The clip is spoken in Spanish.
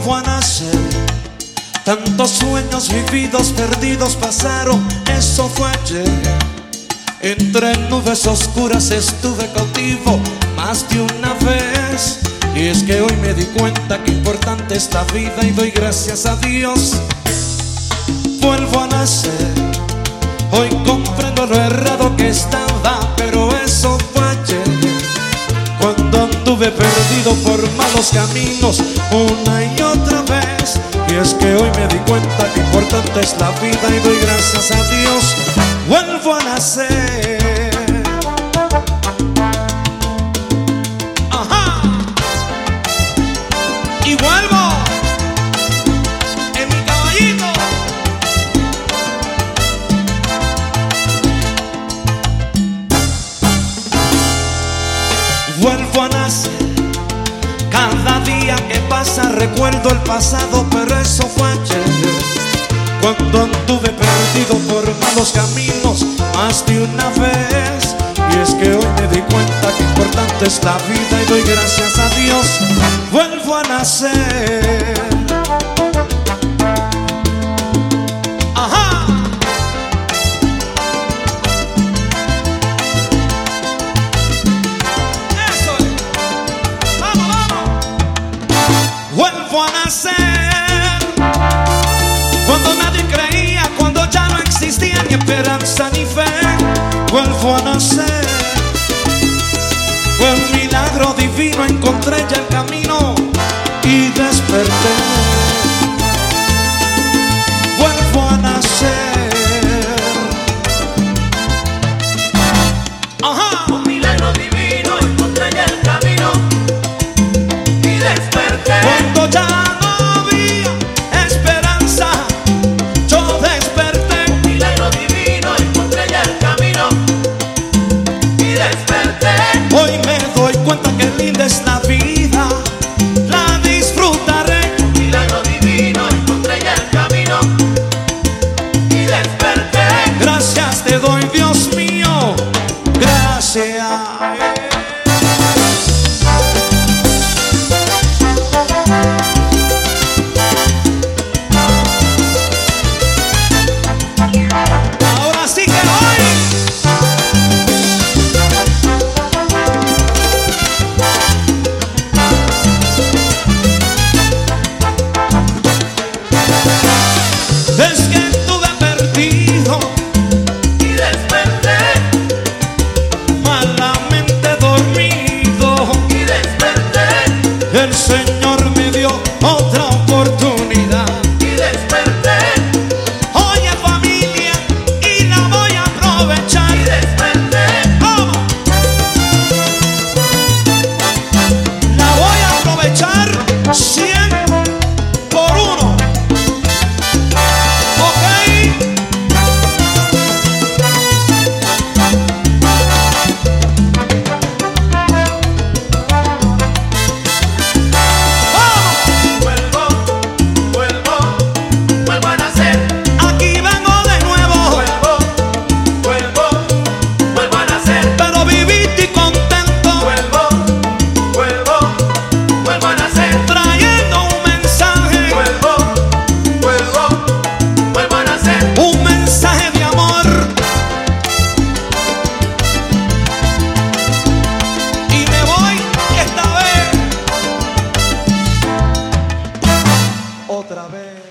vuelvo a nacer. Tantos sueños vividos, perdidos pasaron, eso fue ayer. Entre nubes oscuras estuve cautivo más de una vez. Y es que hoy me di cuenta que importante es la vida y doy gracias a Dios. Vuelvo a nacer, hoy comprendo lo errado que estaba, pero eso fue ayer. Cuando anduve perdido por malos caminos una y otra vez. Y es que hoy me di cuenta que importante es la vida y doy gracias a Dios. Vuelvo a nacer. Ajá. Y vuelvo en mi caballito. Vuelvo a nacer. Cada día que pasa recuerdo el pasado, pero eso fue ayer. Cuando anduve perdido por malos caminos más de una vez. Y es que hoy me di cuenta que importante es la vida y doy gracias a Dios. Vuelvo a nacer. Ajá. Eso es. Vamos, vamos. Vuelvo a nacer. Cuando nadie creía, cuando ya no existía ni esperanza ni fe. Vuelvo a nacer. Fue un milagro divino, encontré ya el camino y desperté. Vuelvo a nacer. Ajá. Un milagro divino, encontré ya el camino y desperté. Cuando ya no había esperanza, yo desperté. Un milagro divino, encontré ya el camino y desperté. Hoy me doy cuenta que linda es la vida, la disfrutaré. Un milagro divino, encontré ya el camino y desperté. Gracias te doy, Dios mío, gracias. Ahora sí que hoy es que estuve perdido Y desperté, malamente dormido. y desperté, El Señor me dio otra oportunidad. y desperté, Oye familia, y la voy a aprovechar. y desperté. ¿Cómo? La voy a aprovechar 100 por 1. ¿Ok? ¡Vamos! Vuelvo, vuelvo a nacer. Aquí vengo de nuevo, Vuelvo a nacer. pero viviste y contento, Vuelvo a nacer. trayendo un mensaje, Vuelvo a nacer. un mensaje de amor. Y me voy esta vez, otra vez.